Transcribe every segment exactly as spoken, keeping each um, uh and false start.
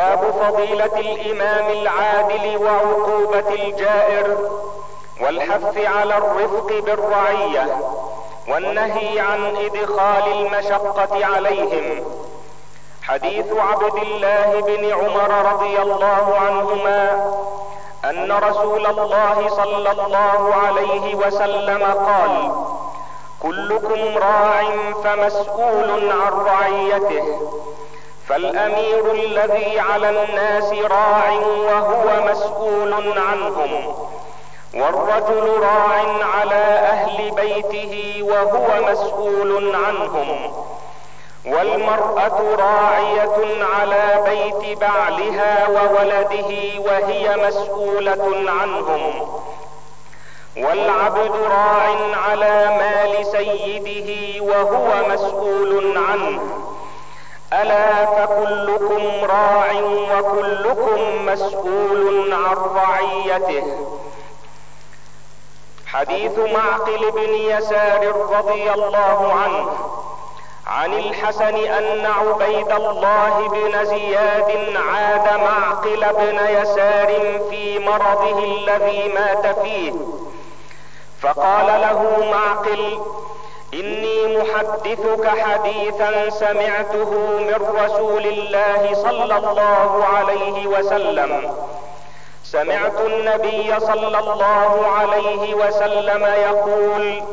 باب فضيلة الامام العادل وعقوبة الجائر، والحث على الرفق بالرعية، والنهي عن ادخال المشقة عليهم. حديث عبد الله بن عمر رضي الله عنهما ان رسول الله صلى الله عليه وسلم قال: كلكم راع فمسؤول عن رعيته، فالامير الذي على الناس راع وهو مسؤول عنهم، والرجل راع على اهل بيته وهو مسؤول عنهم، والمرأة راعية على بيت بعلها وولده وهي مسؤولة عنهم، والعبد راع على مال سيده وهو مسؤول عنه. ألا فكلكم راع وكلكم مسؤول عن رعيته. حديث معقل بن يسار رضي الله عنه عن الحسن ان عبيد الله بن زياد عاد معقل بن يسار في مرضه الذي مات فيه، فقال له معقل: اني محدثك حديثا سمعته من رسول الله صلى الله عليه وسلم. سمعت النبي صلى الله عليه وسلم يقول: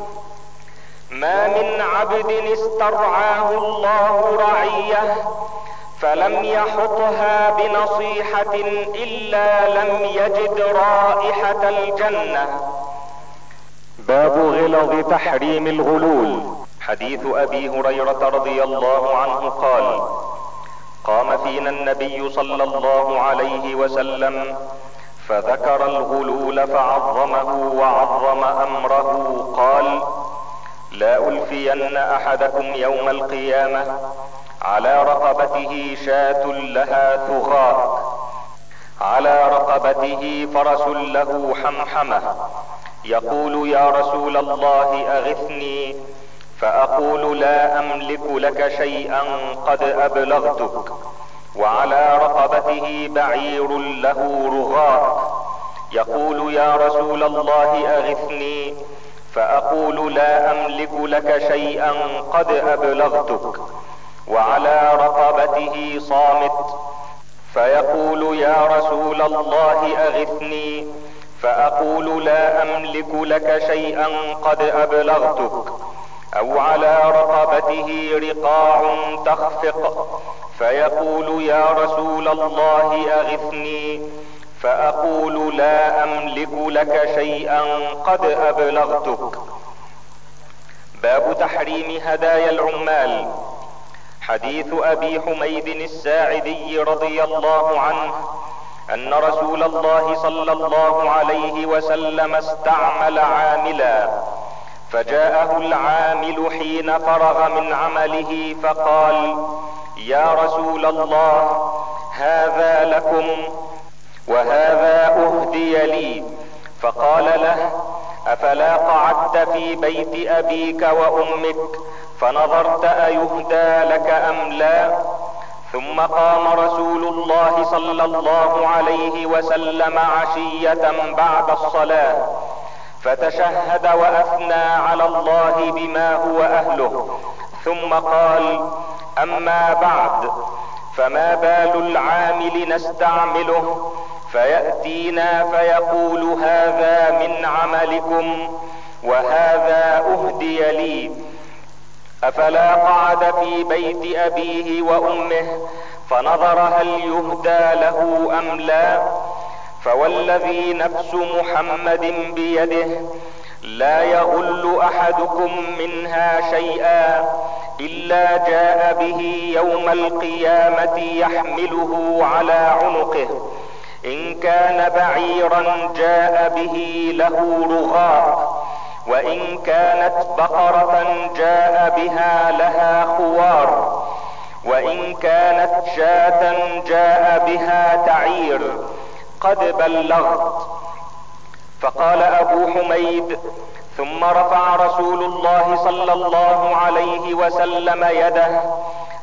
ما من عبد استرعاه الله رعيه فلم يحطها بنصيحة الا لم يجد رائحة الجنة. باب غلظ تحريم الغلول. حديث ابي هريرة رضي الله عنه قال: قام فينا النبي صلى الله عليه وسلم فذكر الغلول فعظمه وعظم امره. قال: لا ألفين احدكم يوم القيامة على رقبته شاة لها ثغاء، على رقبته فرس له حمحمة، يقول: يا رسول الله اغثني، فاقول: لا املك لك شيئا قد ابلغتك. وعلى رقبته بعير له رغاء، يقول: يا رسول الله اغثني، فاقول: لا املك لك شيئا قد ابلغتك. وعلى رقبته صامت، فيقول: يا رسول الله اغثني، فاقول: لا املك لك شيئا قد ابلغتك. او على رقبته رقاع تخفق، فيقول: يا رسول الله اغثني، فاقول: لا املك لك شيئا قد ابلغتك. باب تحريم هدايا العمال. حديث ابي حميد الساعدي رضي الله عنه ان رسول الله صلى الله عليه وسلم استعمل عاملا، فجاءه العامل حين فرغ من عمله فقال: يا رسول الله، هذا لكم وهذا اهدي لي. فقال له: افلا قعدت في بيت ابيك وامك فنظرت ايهدى لك ام لا؟ ثم قام رسول الله صلى الله عليه وسلم عشية بعد الصلاة فتشهد واثنى على الله بما هو اهله، ثم قال: اما بعد، فما بال العامل نستعمله فيأتينا فيقول: هذا من عملكم وهذا اهدي لي. افلا قعد في بيت ابيه وامه فنظر هل يهدى له ام لا؟ فوالذي نفس محمد بيده لا يغل احدكم منها شيئا الا جاء به يوم القيامة يحمله على عنقه، ان كان بعيرا جاء به له رغاء، وان كانت بقرة جاء بها لها خوار، وان كانت شاة جاء بها تعير. قد بلغت. فقال ابو حميد: ثم رفع رسول الله صلى الله عليه وسلم يده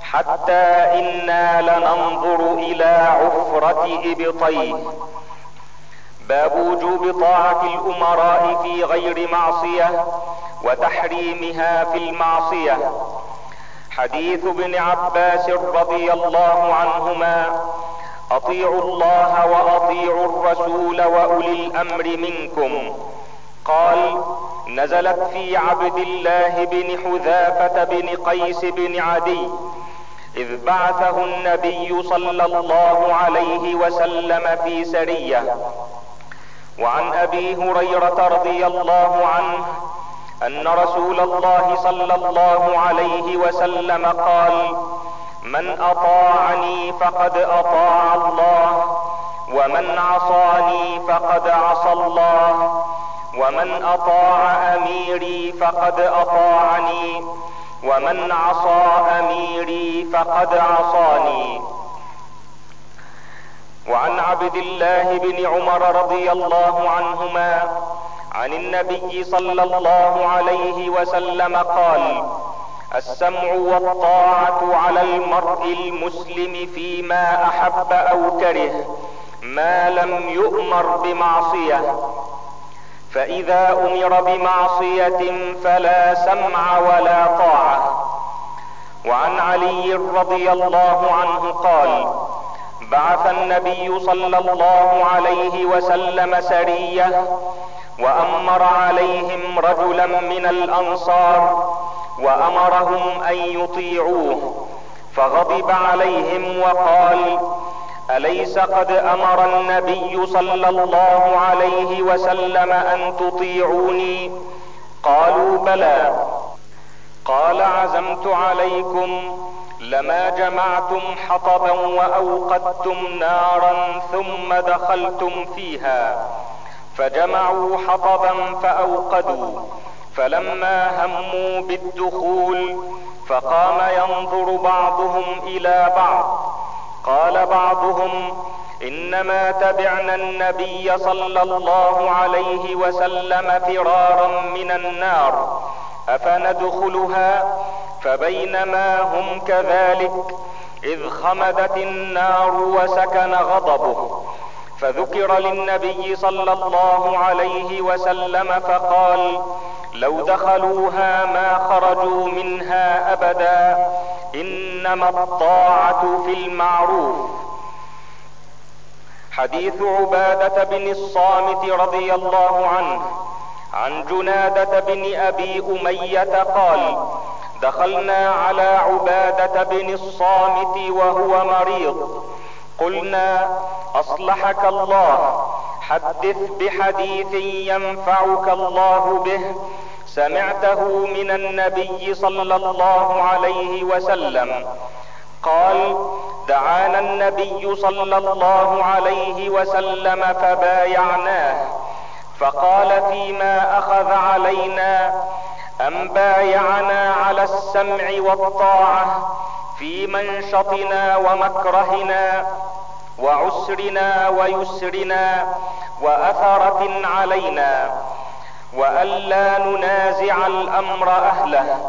حتى إنا لننظر إلى عفرة إبطيه. باب وجوب طاعة الأمراء في غير معصية وتحريمها في المعصية. حديث ابن عباس رضي الله عنهما: اطيعوا الله واطيعوا الرسول واولي الامر منكم. قال: نزلت في عبد الله بن حذافة بن قيس بن عدي اذ بعثه النبي صلى الله عليه وسلم في سرية. وعن ابي هريرة رضي الله عنه ان رسول الله صلى الله عليه وسلم قال: من اطاعني فقد اطاع الله، ومن عصاني فقد عصى الله، ومن اطاع اميري فقد اطاعني، ومن عصى اميري فقد عصاني. وعن عبد الله بن عمر رضي الله عنهما عن النبي صلى الله عليه وسلم قال: السمع والطاعة على المرء المسلم فيما احب او كره ما لم يؤمر بمعصية، فاذا امر بمعصية فلا سمع ولا طاعة. وعن علي رضي الله عنه قال: بعث النبي صلى الله عليه وسلم سرية وامر عليهم رجلا من الانصار وامرهم ان يطيعوه، فغضب عليهم وقال: اليس قد امر النبي صلى الله عليه وسلم ان تطيعوني؟ قالوا: بلى. قال: عزمت عليكم لما جمعتم حطبا واوقدتم نارا ثم دخلتم فيها. فجمعوا حطبا فاوقدوا، فلما هموا بالدخول فقام ينظر بعضهم الى بعض. قال بعضهم: انما تبعنا النبي صلى الله عليه وسلم فرارا من النار، افندخلها؟ فبينما هم كذلك اذ خمدت النار وسكن غضبه، فذكر للنبي صلى الله عليه وسلم فقال: لو دخلوها ما خرجوا منها ابدا، انما الطاعة في المعروف. حديث عبادة بن الصامت رضي الله عنه عن جنادة بن ابي امية قال: دخلنا على عبادة بن الصامت وهو مريض، قلنا: اصلحك الله، حدث بحديث ينفعك الله به سمعته من النبي صلى الله عليه وسلم. قال: دعانا النبي صلى الله عليه وسلم فبايعناه، فقال فيما اخذ علينا: ام بايعنا على السمع والطاعة في منشطنا ومكرهنا وعسرنا ويسرنا واثرة علينا، والا ننازع الامر اهله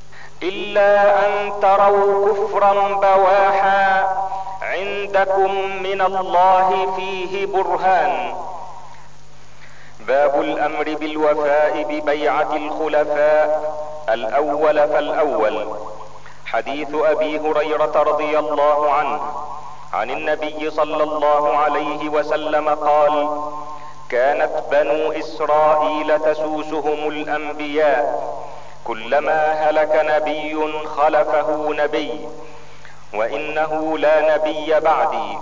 الا ان تروا كفرا بواحا عندكم من الله فيه برهان. باب الامر بالوفاء ببيعة الخلفاء الاول فالاول. حديث ابي هريرة رضي الله عنه عن النبي صلى الله عليه وسلم قال: كانت بنو اسرائيل تسوسهم الانبياء، كلما هلك نبي خلفه نبي، وانه لا نبي بعدي،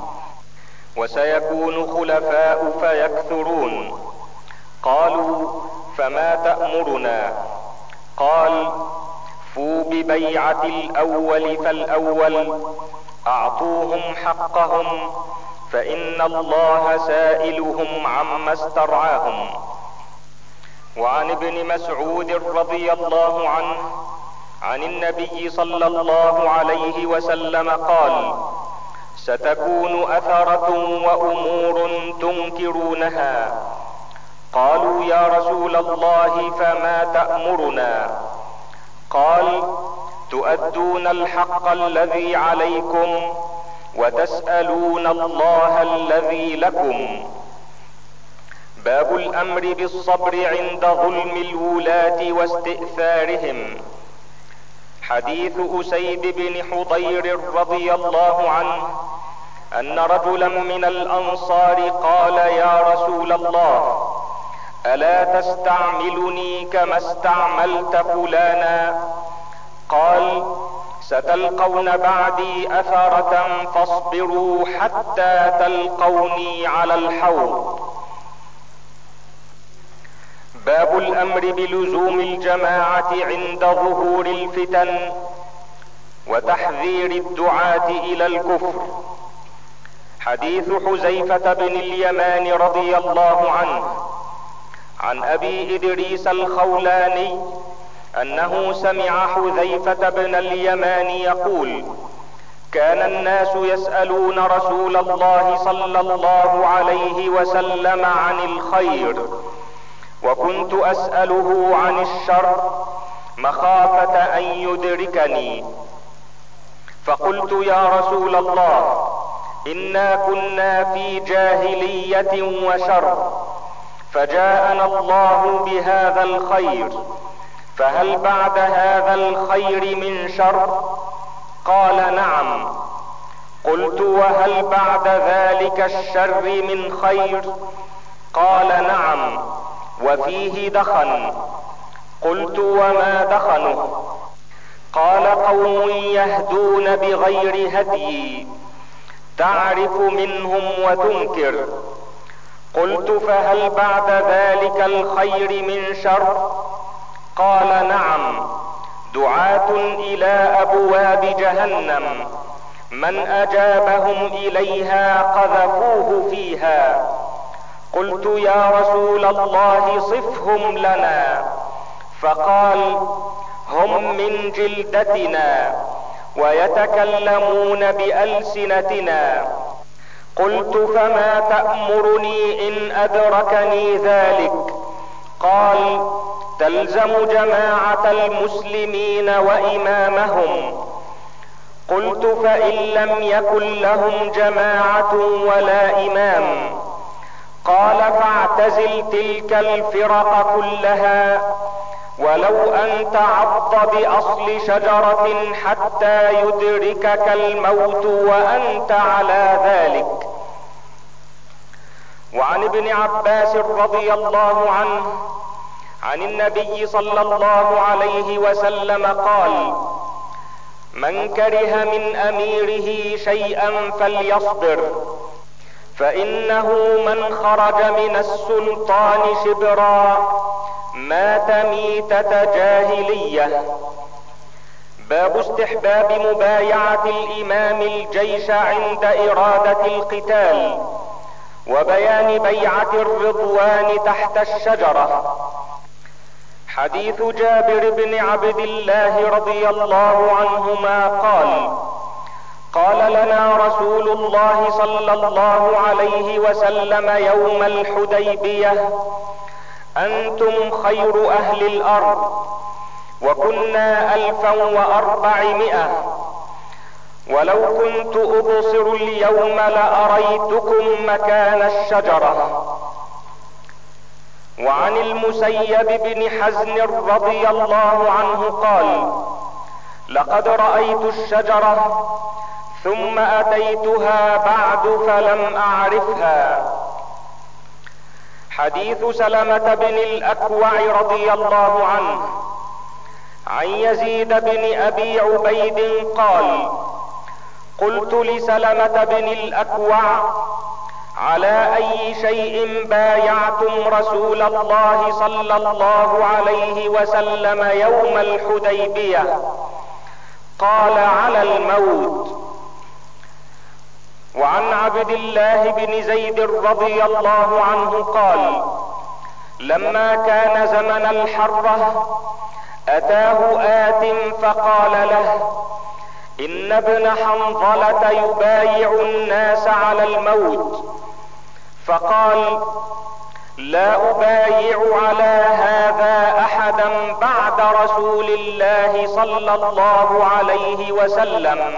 وسيكون خلفاء فيكثرون. قالوا: فما تأمرنا؟ قال: فوا ببيعة الاول فالاول، اعطوهم حقهم، فان الله سائلهم عما استرعاهم. وعن ابن مسعود رضي الله عنه عن النبي صلى الله عليه وسلم قال: ستكون اثرة وامور تنكرونها. قالوا: يا رسول الله فما تأمرنا؟ قال: تؤدون الحق الذي عليكم وتسألون الله الذي لكم. باب الامر بالصبر عند ظلم الولاة واستئثارهم. حديث اسيد بن حضير رضي الله عنه ان رجلا من الانصار قال: يا رسول الله، الا تستعملني كما استعملت فلانا؟ قال: ستلقون بعدي اثرة فاصبروا حتى تلقوني على الحوض. باب الامر بلزوم الجماعة عند ظهور الفتن وتحذير الدعاة الى الكفر. حديث حذيفة بن اليمان رضي الله عنه عن ابي ادريس الخولاني انه سمع حذيفة بن اليمان يقول: كان الناس يسألون رسول الله صلى الله عليه وسلم عن الخير، وكنت اسأله عن الشر مخافة ان يدركني، فقلت: يا رسول الله، انا كنا في جاهلية وشر، فجاءنا الله بهذا الخير، فهل بعد هذا الخير من شر؟ قال: نعم. قلت: وهل بعد ذلك الشر من خير؟ قال: نعم، وفيه دخن. قلت: وما دخنه؟ قال: قوم يهدون بغير هدي، تعرف منهم وتنكر. قلت: فهل بعد ذلك الخير من شر؟ قال: نعم، دعاة الى ابواب جهنم، من اجابهم اليها قذفوه فيها. قلت: يا رسول الله، صفهم لنا. فقال: هم من جلدتنا ويتكلمون بألسنتنا. قلت: فما تأمرني ان ادركني ذلك؟ قال: تلزم جماعة المسلمين وامامهم. قلت: فان لم يكن لهم جماعة ولا امام؟ قال: فاعتزل تلك الفرق كلها، ولو ان تعض باصل شجرة حتى يدركك الموت وانت على ذلك. وعن ابن عباس رضي الله عنه عن النبي صلى الله عليه وسلم قال: من كره من اميره شيئا فليصبر، فانه من خرج من السلطان شبرا مات ميتة جاهلية. باب استحباب مبايعة الامام الجيش عند ارادة القتال، وبيان بيعة الرضوان تحت الشجرة. حديث جابر بن عبد الله رضي الله عنهما قال: قال لنا رسول الله صلى الله عليه وسلم يوم الحديبية: انتم خير اهل الارض، وكنا الفا واربعمائة، ولو كنت ابصر اليوم لاريتكم مكان الشجرة. وعن المسيب بن حزن رضي الله عنه قال: لقد رأيت الشجرة ثم اتيتها بعد فلم اعرفها. حديث سلمة بن الاكوع رضي الله عنه عن يزيد بن ابي عبيد قال: قلت لسلمة بن الاكوع: على اي شيء بايعتم رسول الله صلى الله عليه وسلم يوم الحديبية؟ قال: على الموت. وعن عبد الله بن زيد رضي الله عنه قال: لما كان زمن الحرة اتاه آت فقال له: ان ابن حنظلة يبايع الناس على الموت. فقال: لا ابايع على هذا احد احدا بعد رسول الله صلى الله عليه وسلم.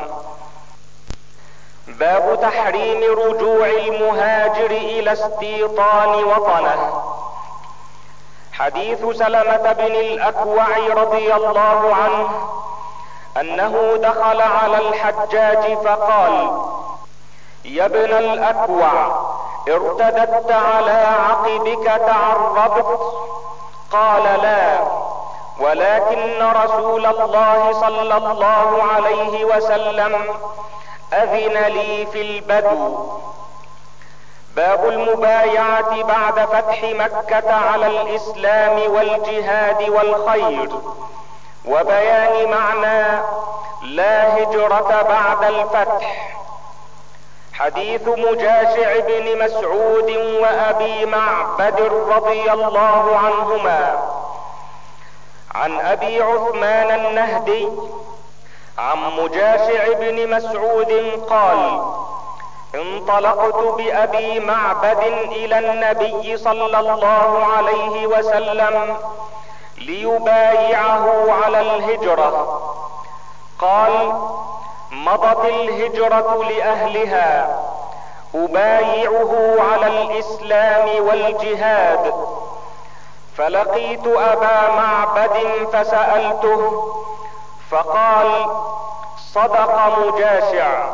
باب تحريم رجوع المهاجر الى استيطان وطنه. حديث سلمة بن الاكوع رضي الله عنه انه دخل على الحجاج فقال: يا ابن الاكوع، ارتددت على عقبك تعربت؟ قال: لا، ولكن رسول الله صلى الله عليه وسلم اذن لي في البدو. باب المبايعة بعد فتح مكة على الاسلام والجهاد والخير، وبيان معنى لا هجرة بعد الفتح. حديث مجاشع بن مسعود وابي معبد رضي الله عنهما. عن ابي عثمان النهدي عن مجاشع بن مسعود قال: انطلقت بابي معبد الى النبي صلى الله عليه وسلم ليبايعه على الهجرة. قال: مضت الهجرة لاهلها، ابايعه على الاسلام والجهاد. فلقيت ابا معبد فسألته فقال: صدق مجاشع.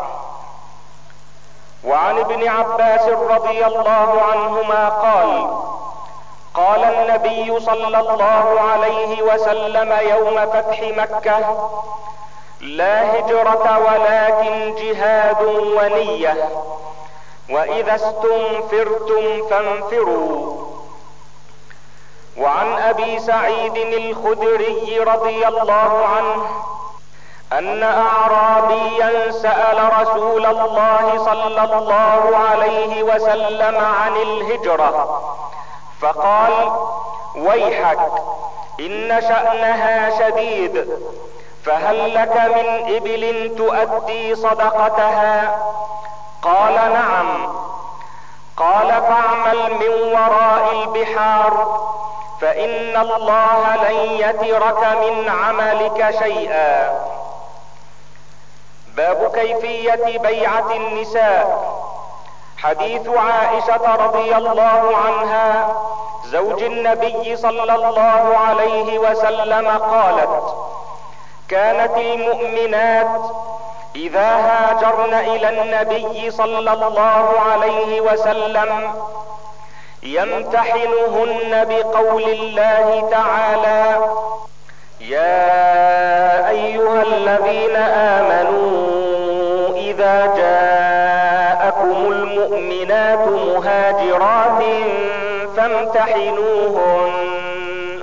وعن ابن عباس رضي الله عنهما قال: قال النبي صلى الله عليه وسلم يوم فتح مكة: لا هجرة ولكن جهاد ونية، واذا استنفرتم فانفروا. وعن ابي سعيد الخدري رضي الله عنه ان اعرابيا سأل رسول الله صلى الله عليه وسلم عن الهجرة فقال: ويحك، ان شأنها شديد، فهل لك من ابل تؤدي صدقتها؟ قال: نعم. قال: فاعمل من وراء البحار، فان الله لن يترك من عملك شيئا. باب كيفية بيعة النساء. حديث عائشة رضي الله عنها زوج النبي صلى الله عليه وسلم قالت: كانت المؤمنات اذا هاجرن الى النبي صلى الله عليه وسلم يمتحنهن بقول الله تعالى: يا ايها الذين امنوا اذا جاءكم المؤمنات مهاجرات فامتحنوهن،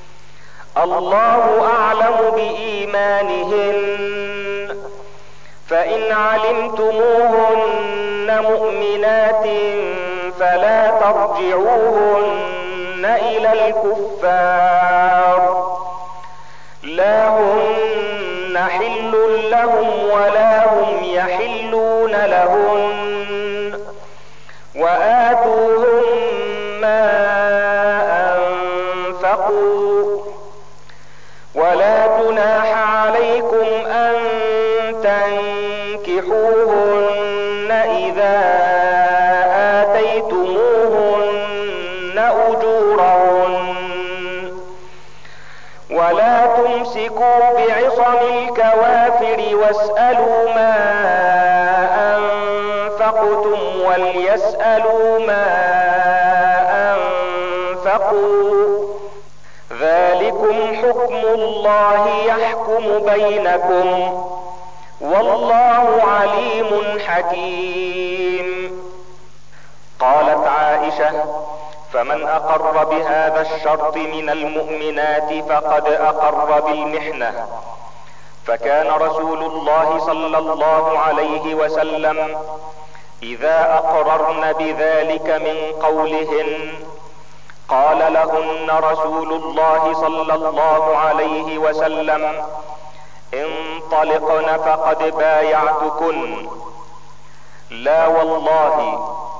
الله اعلم بايمانهن، فان علمتموهن مؤمنات فلا ترجعوهن الى الكفار، لا هن حل لهم ولا هم يحلون لهن، وآتوهم ما أنفقوا، ولا جناح عليكم أن تنكحوهن إذا آتيتموهن أجورهن، ولا تمسكوا بعصم الكوافر واسألوا ما أنفقتم وليسألوا ما أنفقوا، ذلكم حكم الله يحكم بينكم، والله عليم حكيم. قالت عائشة: فمن اقر بهذا الشرط من المؤمنات فقد اقر بالمحنة. فكان رسول الله صلى الله عليه وسلم اذا اقررن بذلك من قولهن قال لهن رسول الله صلى الله عليه وسلم: انطلقن فقد بايعتكن، لا والله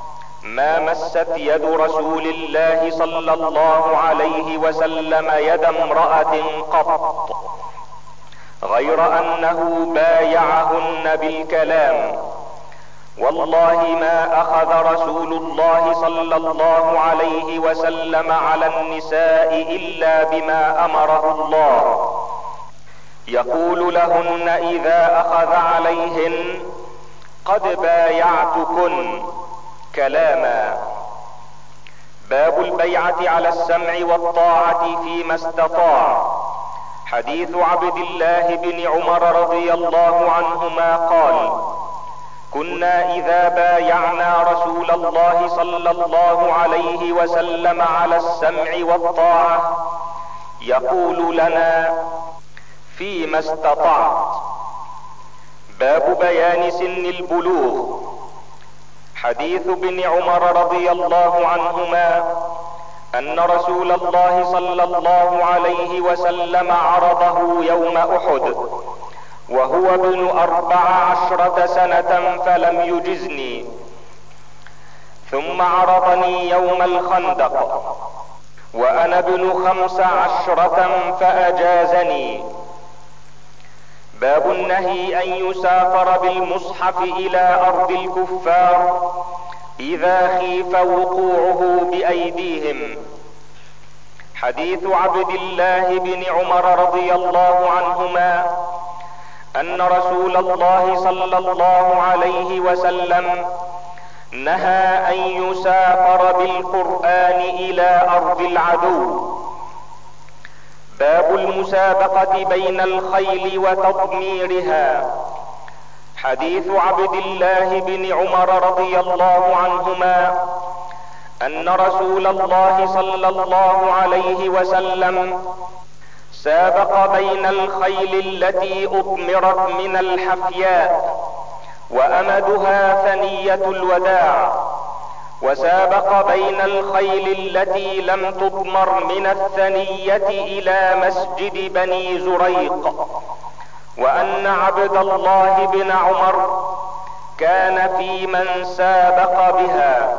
ما مست يد رسول الله صلى الله عليه وسلم يد امرأة قط، غير انه بايعهن بالكلام. والله ما اخذ رسول الله صلى الله عليه وسلم على النساء الا بما امره الله، يقول لهن اذا اخذ عليهن قد بايعتكن كلاما. باب البيعة على السمع والطاعة فيما استطاع. حديث عبد الله بن عمر رضي الله عنهما قال: كنا اذا بايعنا رسول الله صلى الله عليه وسلم على السمع والطاعة يقول لنا: فيما استطعت. باب بيان سن البلوغ. حديث ابن عمر رضي الله عنهما ان رسول الله صلى الله عليه وسلم عرضه يوم احد وهو ابن اربع عشرة سنة فلم يجزني، ثم عرضني يوم الخندق وانا ابن خمس عشرة فاجازني. باب النهي ان يسافر بالمصحف الى ارض الكفار اذا خيف وقوعه بايديهم. حديث عبد الله بن عمر رضي الله عنهما ان رسول الله صلى الله عليه وسلم نهى ان يسافر بالقرآن الى ارض العدو. باب المسابقة بين الخيل وتضميرها. حديث عبد الله بن عمر رضي الله عنهما ان رسول الله صلى الله عليه وسلم سابق بين الخيل التي اضمرت من الحفياء وامدها ثنية الوداع، وسابق بين الخيل التي لم تضمر من الثنية الى مسجد بني زريق، وان عبد الله بن عمر كان في من سابق بها.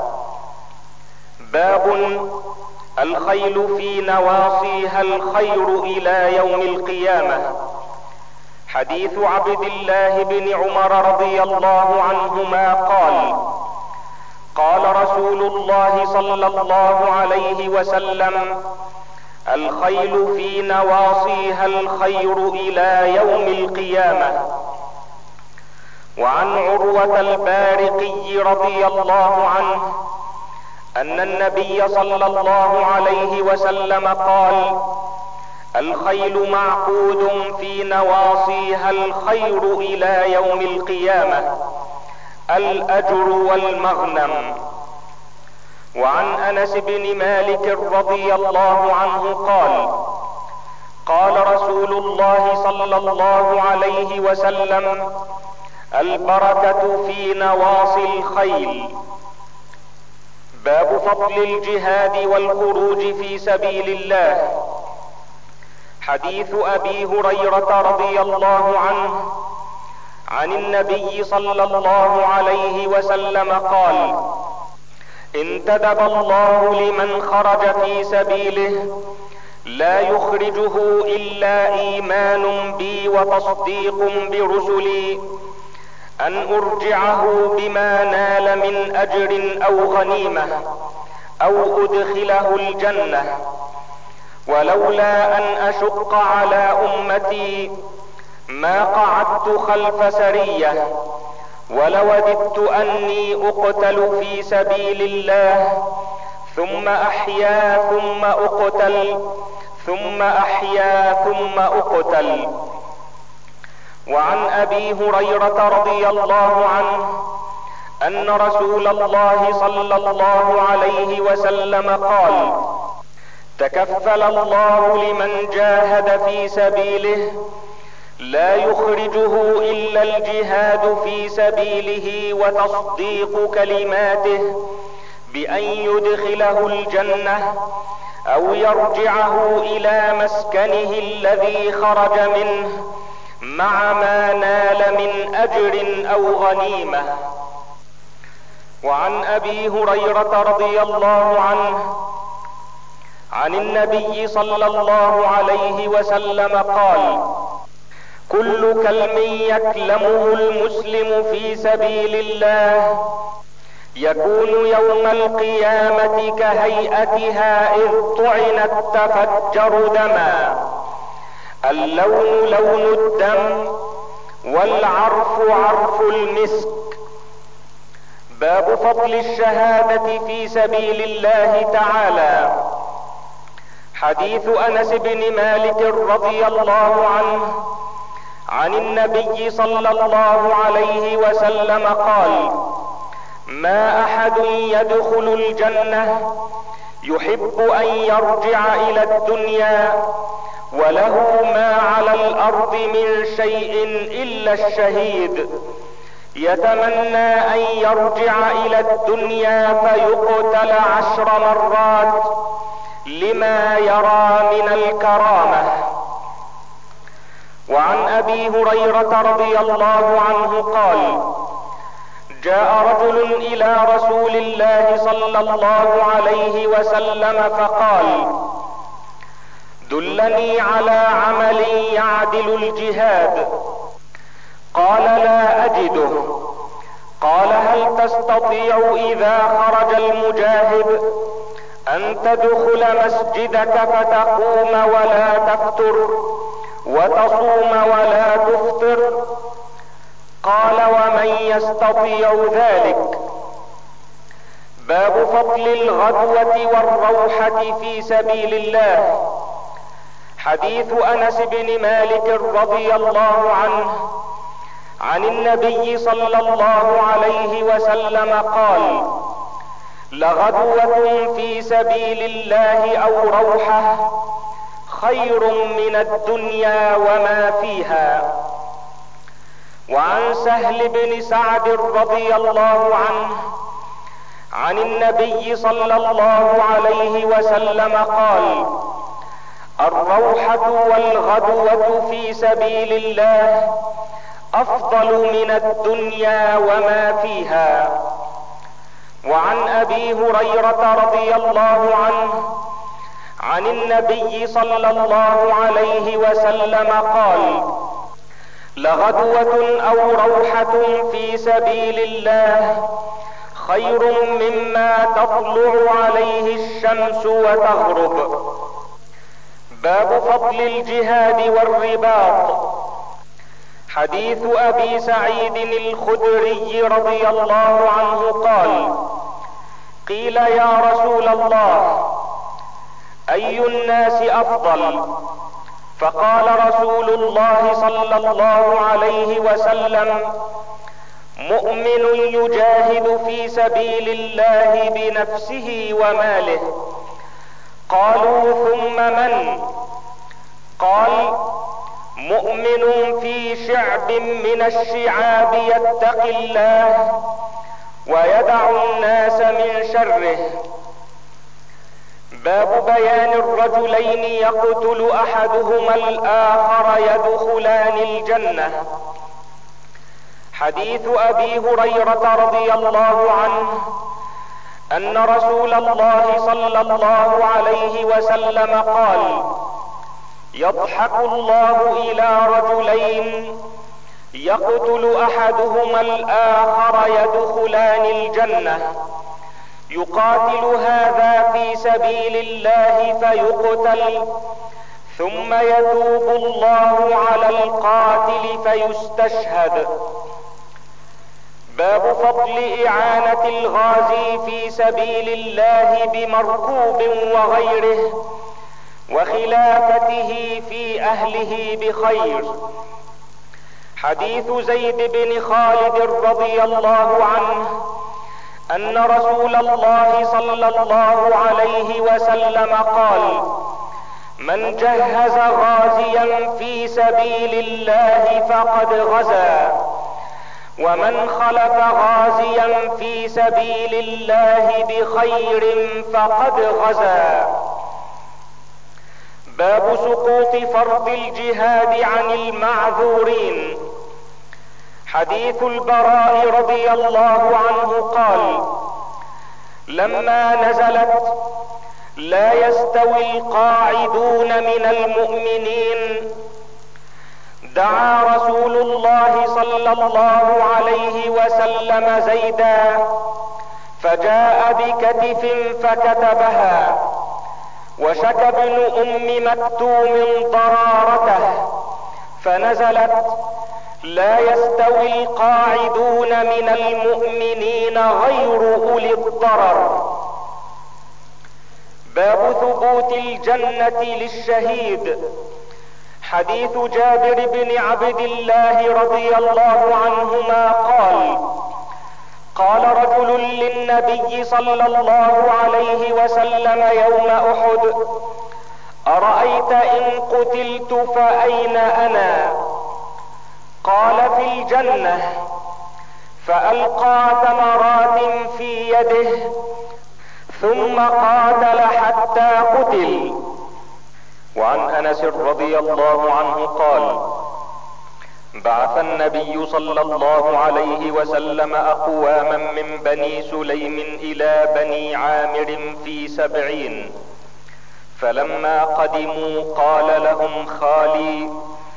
باب الخيل في نواصيها الخير الى يوم القيامة. حديث عبد الله بن عمر رضي الله عنهما قال: قال رسول الله صلى الله عليه وسلم: الخيل في نواصيها الخير الى يوم القيامة. وعن عروة البارقي رضي الله عنه ان النبي صلى الله عليه وسلم قال: الخيل معقود في نواصيها الخير الى يوم القيامة، الاجر والمغنم. وعن انس بن مالك رضي الله عنه قال: قال رسول الله صلى الله عليه وسلم: البركة في نواصي الخيل. باب فضل الجهاد والخروج في سبيل الله. حديث ابي هريرة رضي الله عنه عن النبي صلى الله عليه وسلم قال: انتدب الله لمن خرج في سبيله لا يخرجه الا ايمان بي وتصديق برسلي ان ارجعه بما نال من اجر او غنيمة او ادخله الجنة، ولولا ان اشق على امتي ما قعدت خلف سرية، ولوددت اني اقتل في سبيل الله ثم احيا ثم اقتل ثم احيا ثم اقتل. وعن ابي هريرة رضي الله عنه ان رسول الله صلى الله عليه وسلم قال: تكفل الله لمن جاهد في سبيله لا يخرجه الا الجهاد في سبيله وتصديق كلماته بان يدخله الجنة او يرجعه الى مسكنه الذي خرج منه مع ما نال من اجر او غنيمة. وعن ابي هريرة رضي الله عنه عن النبي صلى الله عليه وسلم قال: كل كلم يكلمه المسلم في سبيل الله يكون يوم القيامة كهيئتها اذ طعنت تفجر دما، اللون لون الدم والعرف عرف المسك. باب فضل الشهادة في سبيل الله تعالى. حديث انس بن مالك رضي الله عنه عن النبي صلى الله عليه وسلم قال: ما احد يدخل الجنة يحب ان يرجع الى الدنيا وله ما على الارض من شيء الا الشهيد، يتمنى ان يرجع الى الدنيا فيقتل عشر مرات لما يرى من الكرامة. وعن ابي هريرة رضي الله عنه قال: جاء رجل الى رسول الله صلى الله عليه وسلم فقال: دلني على عمل يعدل الجهاد. قال: لا اجده. قال: هل تستطيع اذا خرج المجاهد ان تدخل مسجدك فتقوم ولا تفتر وتصوم ولا تفطر؟ قال: ومن يستطيع ذلك؟ باب فضل الغدوة والروحة في سبيل الله. حديث انس بن مالك رضي الله عنه عن النبي صلى الله عليه وسلم قال: لغدوة في سبيل الله او روحة خير من الدنيا وما فيها. وعن سهل بن سعد رضي الله عنه عن النبي صلى الله عليه وسلم قال: الروحة والغدوة في سبيل الله افضل من الدنيا وما فيها. وعن ابي هريرة رضي الله عنه عن النبي صلى الله عليه وسلم قال: لغدوة او روحة في سبيل الله خير مما تطلع عليه الشمس وتغرب. باب فضل الجهاد والرباط. حديث ابي سعيد الخدري رضي الله عنه قال: قيل يا رسول الله اي الناس افضل؟ فقال رسول الله صلى الله عليه وسلم: مؤمن يجاهد في سبيل الله بنفسه وماله. قالوا: ثم من؟ قال: مؤمن في شعب من الشعاب يتقي الله ويدع الناس من شره. باب بيان الرجلين يقتل احدهما الاخر يدخلان الجنة. حديث ابي هريرة رضي الله عنه ان رسول الله صلى الله عليه وسلم قال: يضحك الله الى رجلين يقتل احدهما الاخر يدخلان الجنة، يقاتل هذا في سبيل الله فيقتل ثم يتوب الله على القاتل فيستشهد. باب فضل اعانة الغازي في سبيل الله بمركوب وغيره وخلافته في اهله بخير. حديث زيد بن خالد رضي الله عنه ان رسول الله صلى الله عليه وسلم قال: من جهز غازيا في سبيل الله فقد غزا، ومن خلف غازيا في سبيل الله بخير فقد غزا. باب سقوط فرض الجهاد عن المعذورين. حديث البراء رضي الله عنه قال: لما نزلت لا يستوي القاعدون من المؤمنين دعا رسول الله صلى الله عليه وسلم زيدا فجاء بكتف فكتبها، وشكى ابن ام مكتوم ضرارته فنزلت: لا يستوي القاعدون من المؤمنين غير اولي الضرر. باب ثبوت الجنة للشهيد. حديث جابر بن عبد الله رضي الله عنهما قال: قال رجل للنبي صلى الله عليه وسلم يوم احد: ارايت ان قتلت فاين انا؟ قال: في الجنة. فالقى تمرات في يده ثم قاتل حتى قتل. وعن انس رضي الله عنه قال: بعث النبي صلى الله عليه وسلم اقواما من بني سليم الى بني عامر في سبعين، فلما قدموا قال لهم خالي: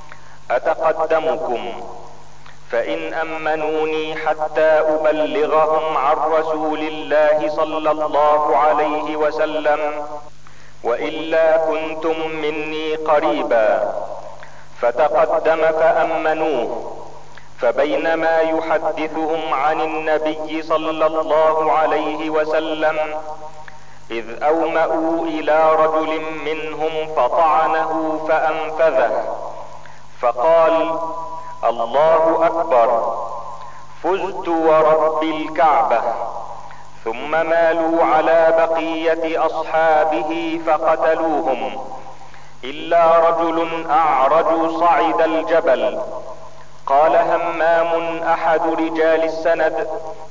اتقدمكم فان امنوني حتى ابلغهم عن رسول الله صلى الله عليه وسلم، والا كنتم مني قريبا. فتقدم فامنوه، فبينما يحدثهم عن النبي صلى الله عليه وسلم اذ اومأوا الى رجل منهم فطعنه فانفذه، فقال: الله اكبر، فزت ورب الكعبة. ثم مالوا على بقية اصحابه فقتلوهم الا رجل اعرج صعد الجبل. قال همام احد رجال السند: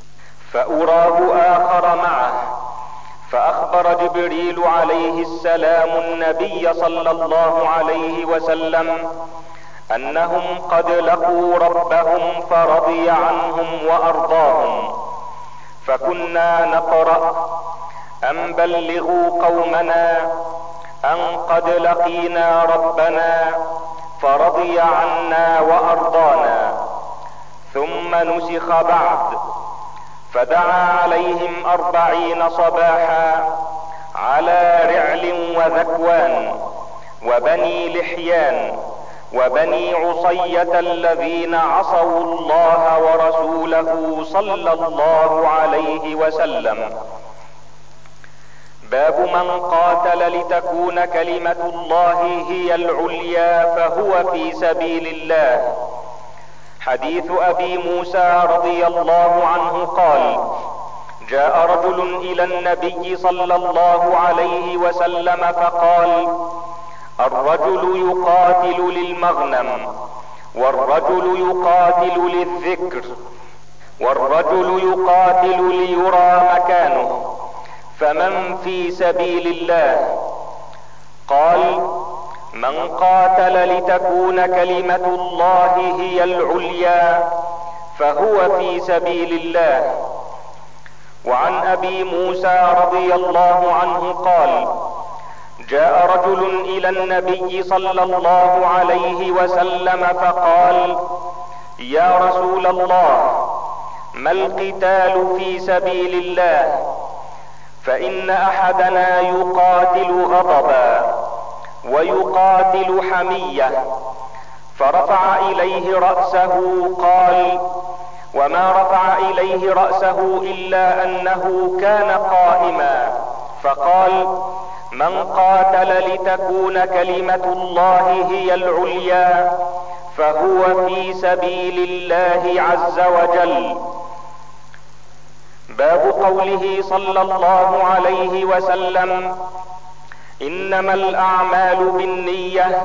فاراه اخر معه، فاخبر جبريل عليه السلام النبي صلى الله عليه وسلم انهم قد لقوا ربهم فرضي عنهم وارضاهم. فكنا نقرأ: ان بلغوا قومنا ان قد لقينا ربنا فرضي عنا وارضانا. ثم نسخ بعد، فدعا عليهم اربعين صباحا على رعل وذكوان وبني لحيان وبني عصية الذين عصوا الله ورسوله صلى الله عليه وسلم. باب من قاتل لتكون كلمة الله هي العليا فهو في سبيل الله. حديث ابي موسى رضي الله عنه قال: جاء رجل الى النبي صلى الله عليه وسلم فقال: الرجل يقاتل للمغنم، والرجل يقاتل للذكر، والرجل يقاتل ليرى مكانه، فمن في سبيل الله؟ قال: من قاتل لتكون كلمة الله هي العليا فهو في سبيل الله. وعن ابي موسى رضي الله عنه قال: جاء رجل الى النبي صلى الله عليه وسلم فقال: يا رسول الله، ما القتال في سبيل الله؟ فان احدنا يقاتل غضبا ويقاتل حمية. فرفع اليه رأسه قال: وما رفع اليه رأسه الا انه كان قائما. فقال: من قاتل لتكون كلمة الله هي العليا فهو في سبيل الله عز وجل. باب قوله صلى الله عليه وسلم: انما الاعمال بالنية،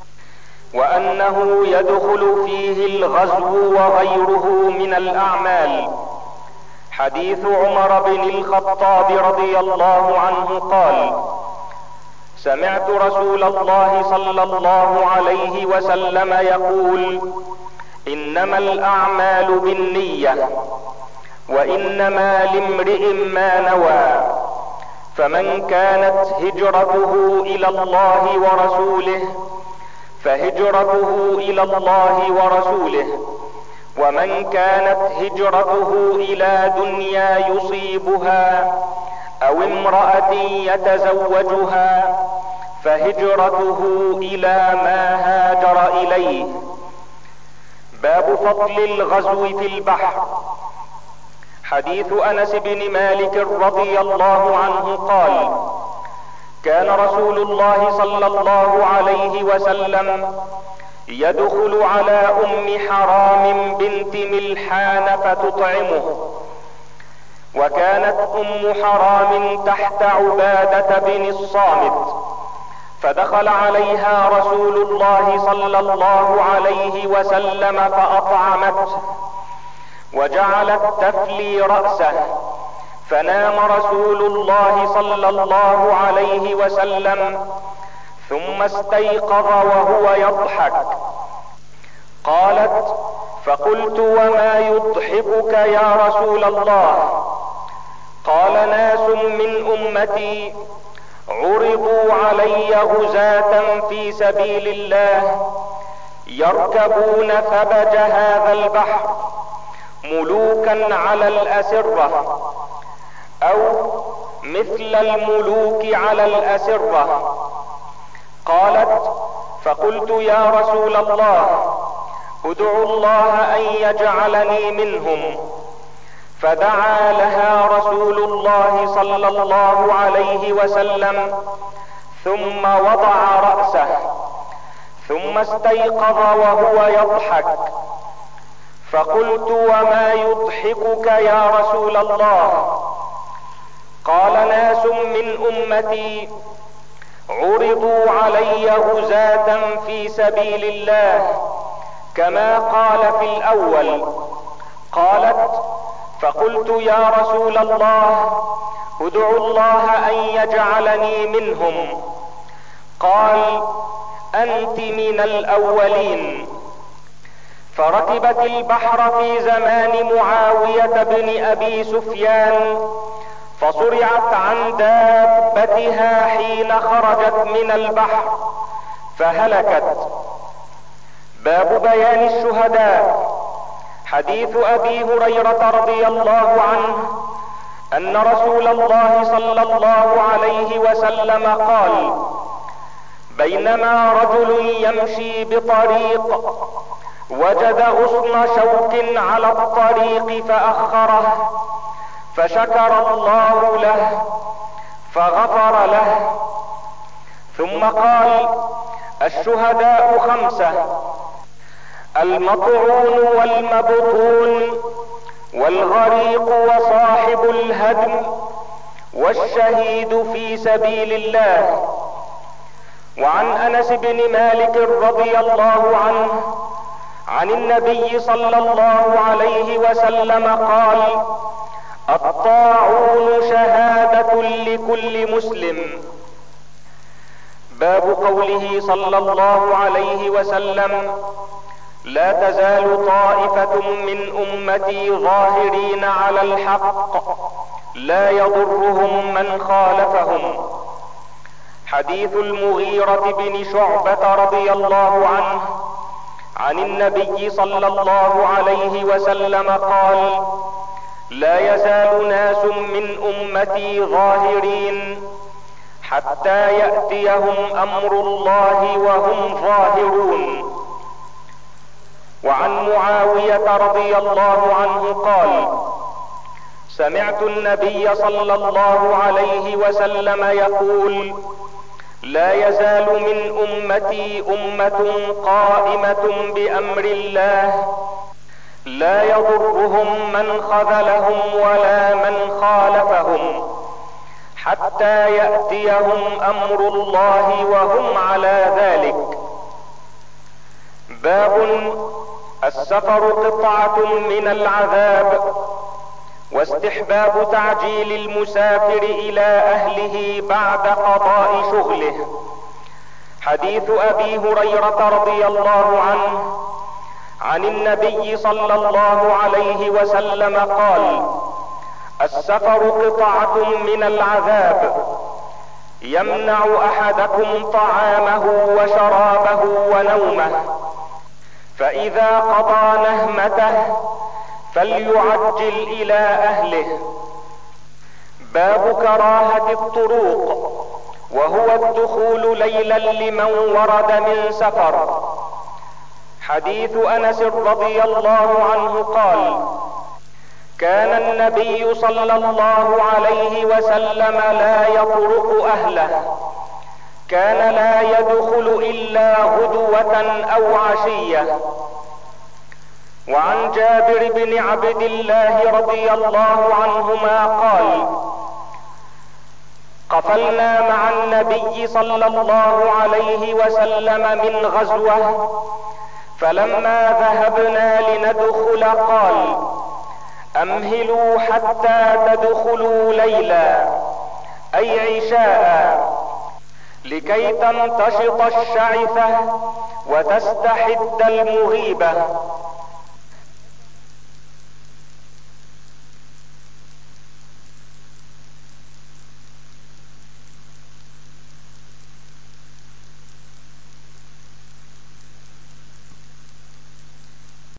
وانه يدخل فيه الغزو وغيره من الاعمال. حديث عمر بن الخطاب رضي الله عنه قال: سمعت رسول الله صلى الله عليه وسلم يقول: انما الاعمال بالنية وانما لامرئ ما نوى، فمن كانت هجرته الى الله ورسوله فهجرته الى الله ورسوله، ومن كانت هجرته الى دنيا يصيبها او امرأة يتزوجها فهجرته الى ما هاجر اليه. باب فضل الغزو في البحر. حديث انس بن مالك رضي الله عنه قال: كان رسول الله صلى الله عليه وسلم يدخل على ام حرام بنت ملحان فتطعمه، وكانت ام حرام تحت عبادة بن الصامت، فدخل عليها رسول الله صلى الله عليه وسلم فاطعمته وجعلت تفلي رأسه، فنام رسول الله صلى الله عليه وسلم ثم استيقظ وهو يضحك. قالت: فقلت: وما يضحكك يا رسول الله؟ قال: ناس من امتي عرضوا علي غزاة في سبيل الله يركبون ثبج هذا البحر ملوكا على الأسرة، او مثل الملوك على الأسرة. قالت: فقلت: يا رسول الله، ادعو الله ان يجعلني منهم. فدعا لها رسول الله صلى الله عليه وسلم ثم وضع رأسه، ثم استيقظ وهو يضحك. فقلت: وما يضحكك يا رسول الله؟ قال: ناس من امتي عرضوا علي غزاة في سبيل الله كما قال في الاول. قالت: فقلت: يا رسول الله، ادعو الله ان يجعلني منهم. قال: انت من الاولين. فركبت البحر في زمان معاوية بن ابي سفيان، فصرعت عن دابتها حين خرجت من البحر فهلكت. باب بيان الشهداء. حديث ابي هريرة رضي الله عنه ان رسول الله صلى الله عليه وسلم قال: بينما رجل يمشي بطريق وجد غصن شوك على الطريق فاخره، فشكر الله له فغفر له. ثم قال: الشهداء خمسة: المطعون والمبطون والغريق وصاحب الهدم والشهيد في سبيل الله. وعن انس بن مالك رضي الله عنه عن النبي صلى الله عليه وسلم قال: الطاعون شهادة لكل مسلم. باب قوله صلى الله عليه وسلم: لا تزال طائفة من امتي ظاهرين على الحق لا يضرهم من خالفهم. حديث المغيرة بن شعبة رضي الله عنه عن النبي صلى الله عليه وسلم قال: لا يزال ناس من امتي ظاهرين حتى يأتيهم امر الله وهم ظاهرون. وعن معاوية رضي الله عنه قال: سمعت النبي صلى الله عليه وسلم يقول: لا يزال من امتي امة قائمة بامر الله لا يضرهم من خذلهم ولا من خالفهم حتى يأتيهم امر الله وهم على ذلك. باب السفر قطعة من العذاب، واستحباب تعجيل المسافر الى اهله بعد قضاء شغله. حديث ابي هريرة رضي الله عنه عن النبي صلى الله عليه وسلم قال: السفر قطعة من العذاب، يمنع احدكم طعامه وشرابه ونومه، فاذا قضى نهمته فليعجل الى اهله. باب كراهة الطروق، وهو الدخول ليلا لمن ورد من سفر. حديث انس رضي الله عنه قال: كان النبي صلى الله عليه وسلم لا يطرق اهله، كان لا يدخل الا غدوة او عشية. وعن جابر بن عبد الله رضي الله عنهما قال: قفلنا مع النبي صلى الله عليه وسلم من غزوة، فلما ذهبنا لندخل قال: امهلوا حتى تدخلوا ليلا، اي عشاء، لكي تنتشط الشعثة وتستحد المغيبة.